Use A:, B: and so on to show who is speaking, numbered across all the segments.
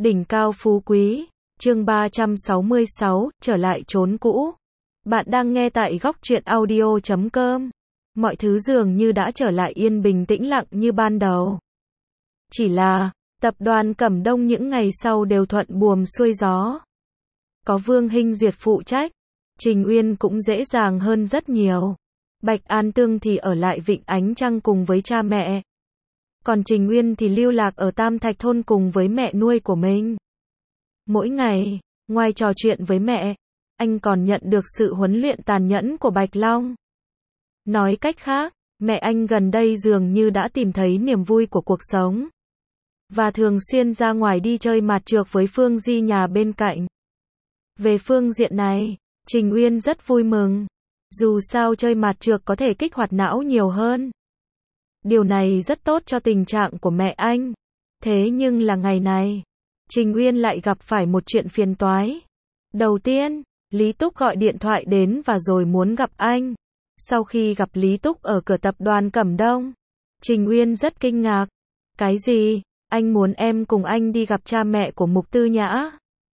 A: Đỉnh cao phú quý, chương 366, trở lại chốn cũ. Bạn đang nghe tại góc truyện audio.com. Mọi thứ dường như đã trở lại yên bình tĩnh lặng như ban đầu. Chỉ là, tập đoàn Cẩm Đông những ngày sau đều thuận buồm xuôi gió. Có Vương Hinh Duyệt phụ trách, Trình Uyên cũng dễ dàng hơn rất nhiều. Bạch An Tương thì ở lại Vịnh Ánh Trăng cùng với cha mẹ. Còn Trình Uyên thì lưu lạc ở Tam Thạch Thôn cùng với mẹ nuôi của mình. Mỗi ngày, ngoài trò chuyện với mẹ, anh còn nhận được sự huấn luyện tàn nhẫn của Bạch Long. Nói cách khác, mẹ anh gần đây dường như đã tìm thấy niềm vui của cuộc sống. Và thường xuyên ra ngoài đi chơi mạt trược với Phương Di nhà bên cạnh. Về phương diện này, Trình Uyên rất vui mừng. Dù sao chơi mạt trược có thể kích hoạt não nhiều hơn. Điều này rất tốt cho tình trạng của mẹ anh. Thế nhưng là ngày này, Trình Uyên lại gặp phải một chuyện phiền toái. Đầu tiên, Lý Túc gọi điện thoại đến và rồi muốn gặp anh. Sau khi gặp Lý Túc ở cửa tập đoàn Cẩm Đông, Trình Uyên rất kinh ngạc. Cái gì? Anh muốn em cùng anh đi gặp cha mẹ của Mục Tư Nhã?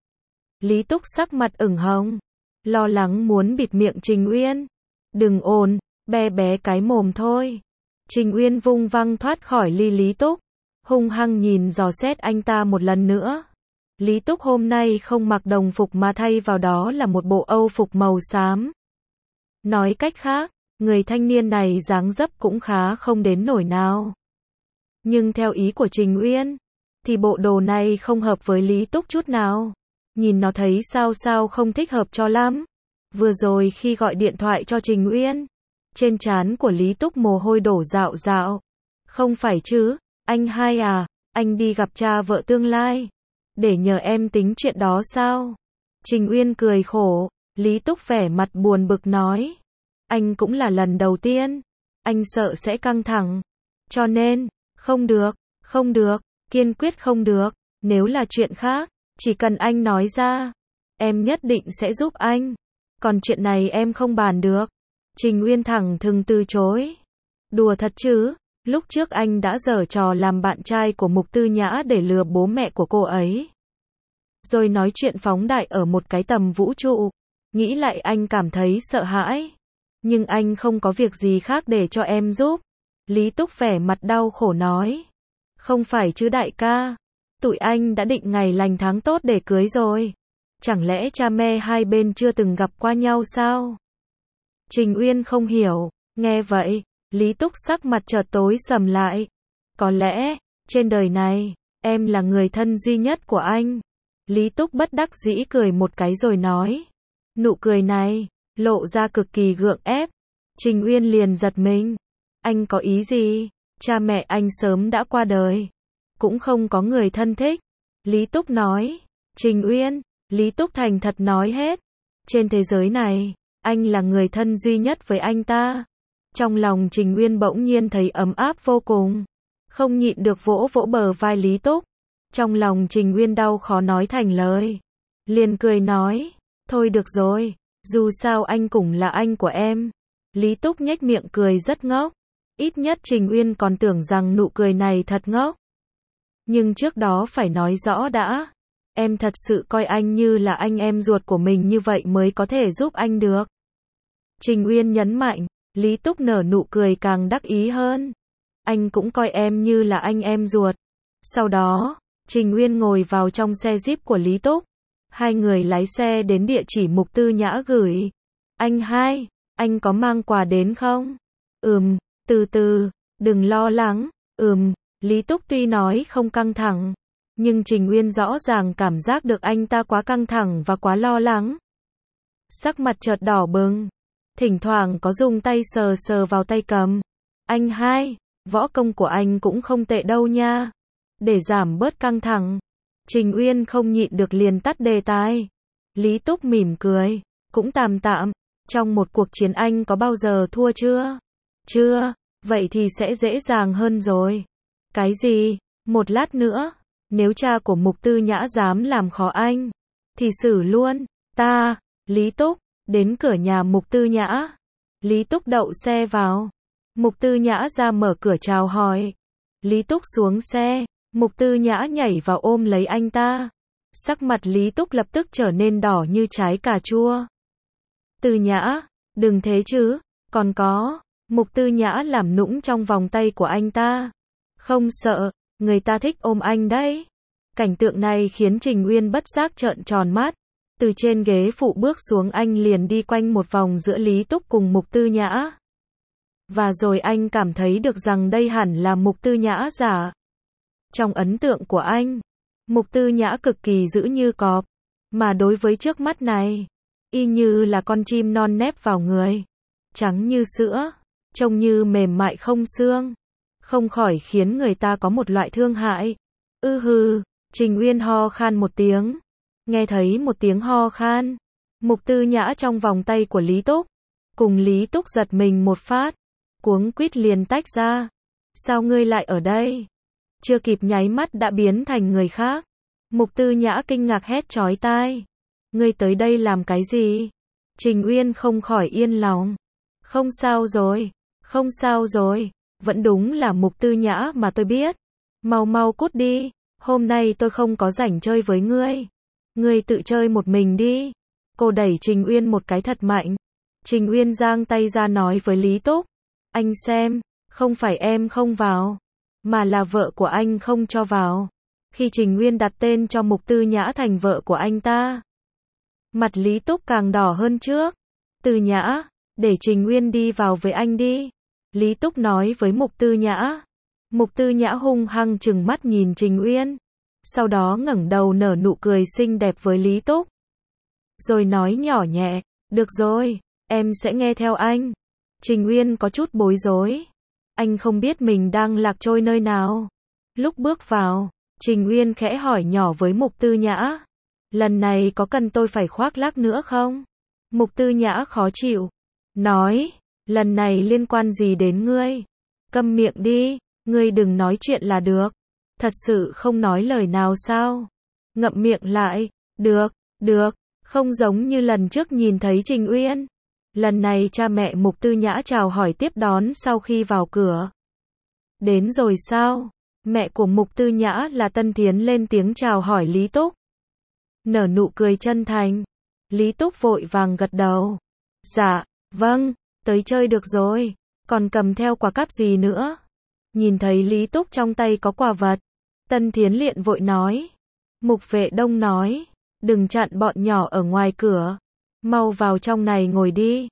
A: Lý Túc sắc mặt ửng hồng, lo lắng muốn bịt miệng Trình Uyên. Đừng ồn, bé bé cái mồm thôi. Trình Uyên vung văng thoát khỏi ly Lý Túc, hung hăng nhìn dò xét anh ta một lần nữa. Lý Túc hôm nay không mặc đồng phục mà thay vào đó là một bộ âu phục màu xám. Nói cách khác, người thanh niên này dáng dấp cũng khá không đến nổi nào. Nhưng theo ý của Trình Uyên, thì bộ đồ này không hợp với Lý Túc chút nào. Nhìn nó thấy sao không thích hợp cho lắm. Vừa rồi khi gọi điện thoại cho Trình Uyên, trên trán của Lý Túc mồ hôi đổ rạo rạo. Không phải chứ, anh hai à, anh đi gặp cha vợ tương lai, để nhờ em tính chuyện đó sao? Trình Uyên cười khổ, Lý Túc vẻ mặt buồn bực nói. Anh cũng là lần đầu tiên, anh sợ sẽ căng thẳng. Cho nên, không được, kiên quyết không được, nếu là chuyện khác, chỉ cần anh nói ra, em nhất định sẽ giúp anh. Còn chuyện này em không bàn được. Trình Uyên thẳng thừng từ chối. Đùa thật chứ, lúc trước anh đã giở trò làm bạn trai của Mục Tư Nhã để lừa bố mẹ của cô ấy. Rồi nói chuyện phóng đại ở một cái tầm vũ trụ. Nghĩ lại anh cảm thấy sợ hãi. Nhưng anh không có việc gì khác để cho em giúp. Lý Túc vẻ mặt đau khổ nói. Không phải chứ đại ca. Tụi anh đã định ngày lành tháng tốt để cưới rồi. Chẳng lẽ cha mẹ hai bên chưa từng gặp qua nhau sao? Trình Uyên không hiểu, nghe vậy, Lý Túc sắc mặt chợt tối sầm lại. Có lẽ, trên đời này, em là người thân duy nhất của anh. Lý Túc bất đắc dĩ cười một cái rồi nói. Nụ cười này, lộ ra cực kỳ gượng ép. Trình Uyên liền giật mình. Anh có ý gì? Cha mẹ anh sớm đã qua đời. Cũng không có người thân thích. Lý Túc nói. Trình Uyên, Lý Túc thành thật nói hết. Trên thế giới này, anh là người thân duy nhất với anh ta. Trong lòng Trình Uyên bỗng nhiên thấy ấm áp vô cùng. Không nhịn được vỗ vỗ bờ vai Lý Túc. Trong lòng Trình Uyên đau khó nói thành lời. Liền cười nói. Thôi được rồi, dù sao anh cũng là anh của em. Lý Túc nhếch miệng cười rất ngốc. Ít nhất Trình Uyên còn tưởng rằng nụ cười này thật ngốc. Nhưng trước đó phải nói rõ đã. Em thật sự coi anh như là anh em ruột của mình như vậy mới có thể giúp anh được. Trình Uyên nhấn mạnh, Lý Túc nở nụ cười càng đắc ý hơn. Anh cũng coi em như là anh em ruột. Sau đó, Trình Uyên ngồi vào trong xe Jeep của Lý Túc. Hai người lái xe đến địa chỉ Mục Tư Nhã gửi. Anh hai, anh có mang quà đến không? Từ từ, đừng lo lắng. Lý Túc tuy nói không căng thẳng, nhưng Trình Uyên rõ ràng cảm giác được anh ta quá căng thẳng và quá lo lắng. Sắc mặt chợt đỏ bừng, thỉnh thoảng có dùng tay sờ sờ vào tay cầm. Anh hai, võ công của anh cũng không tệ đâu nha. Để giảm bớt căng thẳng, Trình Uyên không nhịn được liền tắt đề tài. Lý Túc mỉm cười, cũng tạm tạm. Trong một cuộc chiến anh có bao giờ thua chưa? Chưa, vậy thì sẽ dễ dàng hơn rồi. Cái gì? Một lát nữa, nếu cha của Mục Tư Nhã dám làm khó anh, thì xử luôn. Lý Túc, đến cửa nhà Mục Tư Nhã. Lý Túc đậu xe vào. Mục Tư Nhã ra mở cửa chào hỏi. Lý Túc xuống xe, Mục Tư Nhã nhảy vào ôm lấy anh ta. Sắc mặt Lý Túc lập tức trở nên đỏ như trái cà chua. Tư Nhã, đừng thế chứ, còn có, Mục Tư Nhã làm nũng trong vòng tay của anh ta. Không sợ, người ta thích ôm anh đấy. Cảnh tượng này khiến Trình Uyên bất giác trợn tròn mắt. Từ trên ghế phụ bước xuống anh liền đi quanh một vòng giữa Lý Túc cùng Mục Tư Nhã. Và rồi anh cảm thấy được rằng đây hẳn là Mục Tư Nhã giả. Trong ấn tượng của anh, Mục Tư Nhã cực kỳ dữ như cọp. Mà đối với trước mắt này, y như là con chim non nép vào người. Trắng như sữa, trông như mềm mại không xương. Không khỏi khiến người ta có một loại thương hại. Hừ, Trình Uyên ho khan một tiếng. Nghe thấy một tiếng ho khan, Mục Tư Nhã trong vòng tay của Lý Túc. Cùng Lý Túc giật mình một phát. Cuống quýt liền tách ra. Sao ngươi lại ở đây? Chưa kịp nháy mắt đã biến thành người khác. Mục Tư Nhã kinh ngạc hét chói tai. Ngươi tới đây làm cái gì? Trình Uyên không khỏi yên lòng. Không sao rồi, không sao rồi. Vẫn đúng là Mục Tư Nhã mà tôi biết. Mau mau cút đi. Hôm nay tôi không có rảnh chơi với ngươi. Ngươi tự chơi một mình đi. Cô đẩy Trình Uyên một cái thật mạnh. Trình Uyên giang tay ra nói với Lý Túc. Anh xem, không phải em không vào, mà là vợ của anh không cho vào. Khi Trình Uyên đặt tên cho Mục Tư Nhã thành vợ của anh ta, mặt Lý Túc càng đỏ hơn trước. Tư Nhã, để Trình Uyên đi vào với anh đi. Lý Túc nói với Mục Tư Nhã. Mục Tư Nhã hung hăng trừng mắt nhìn Trình Uyên. Sau đó ngẩng đầu nở nụ cười xinh đẹp với Lý Túc. Rồi nói nhỏ nhẹ, được rồi, em sẽ nghe theo anh. Trình Uyên có chút bối rối. Anh không biết mình đang lạc trôi nơi nào. Lúc bước vào, Trình Uyên khẽ hỏi nhỏ với Mục Tư Nhã. Lần này có cần tôi phải khoác lác nữa không? Mục Tư Nhã khó chịu. Nói, lần này liên quan gì đến ngươi? Câm miệng đi, ngươi đừng nói chuyện là được. Thật sự không nói lời nào sao? Ngậm miệng lại, được, không giống như lần trước nhìn thấy Trình Uyên. Lần này cha mẹ Mục Tư Nhã chào hỏi tiếp đón sau khi vào cửa. Đến rồi sao? Mẹ của Mục Tư Nhã là Tân Thiến lên tiếng chào hỏi Lý Túc. Nở nụ cười chân thành. Lý Túc vội vàng gật đầu. Dạ, vâng, tới chơi được rồi. Còn cầm theo quà cáp gì nữa? Nhìn thấy Lý Túc trong tay có quà vật, Tân Thiến liền vội nói. Mục Vệ Đông nói, đừng chặn bọn nhỏ ở ngoài cửa. Mau vào trong này ngồi đi.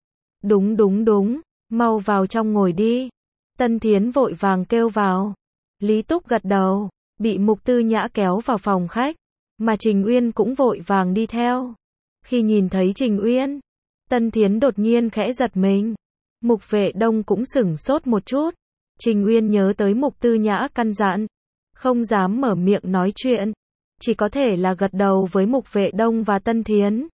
A: Đúng, mau vào trong ngồi đi. Tân Thiến vội vàng kêu vào. Lý Túc gật đầu, bị Mục Tư Nhã kéo vào phòng khách, mà Trình Uyên cũng vội vàng đi theo. Khi nhìn thấy Trình Uyên, Tân Thiến đột nhiên khẽ giật mình. Mục Vệ Đông cũng sửng sốt một chút. Trình Uyên nhớ tới Mục Tư Nhã căn dặn, không dám mở miệng nói chuyện, chỉ có thể là gật đầu với Mục Vệ Đông và Tân Thiến.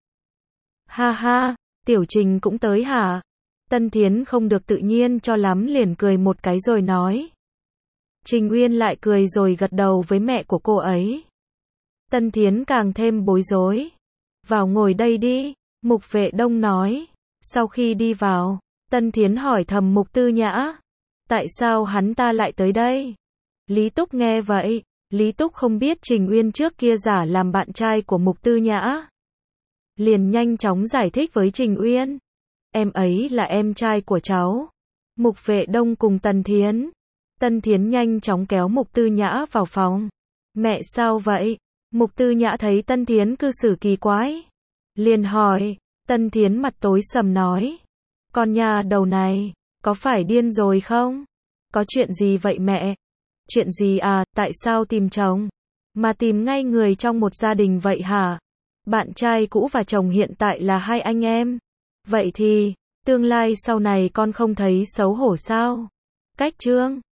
A: Ha ha, Tiểu Trình cũng tới hả? Tân Thiến không được tự nhiên cho lắm liền cười một cái rồi nói. Trình Uyên lại cười rồi gật đầu với mẹ của cô ấy. Tân Thiến càng thêm bối rối. Vào ngồi đây đi, Mục Vệ Đông nói. Sau khi đi vào, Tân Thiến hỏi thầm Mục Tư Nhã. Tại sao hắn ta lại tới đây? Lý Túc nghe vậy, Lý Túc không biết Trình Uyên trước kia giả làm bạn trai của Mục Tư Nhã. Liền nhanh chóng giải thích với Trình Uyên. Em ấy là em trai của cháu. Mục Vệ Đông cùng Tân Thiến. Tân Thiến nhanh chóng kéo Mục Tư Nhã vào phòng. Mẹ sao vậy? Mục Tư Nhã thấy Tân Thiến cư xử kỳ quái. Liền hỏi. Tân Thiến mặt tối sầm nói. Con nhà đầu này, có phải điên rồi không? Có chuyện gì vậy mẹ? Chuyện gì à, tại sao tìm chồng? Mà tìm ngay người trong một gia đình vậy hả? Bạn trai cũ và chồng hiện tại là hai anh em. Vậy thì, tương lai sau này con không thấy xấu hổ sao? Cách chương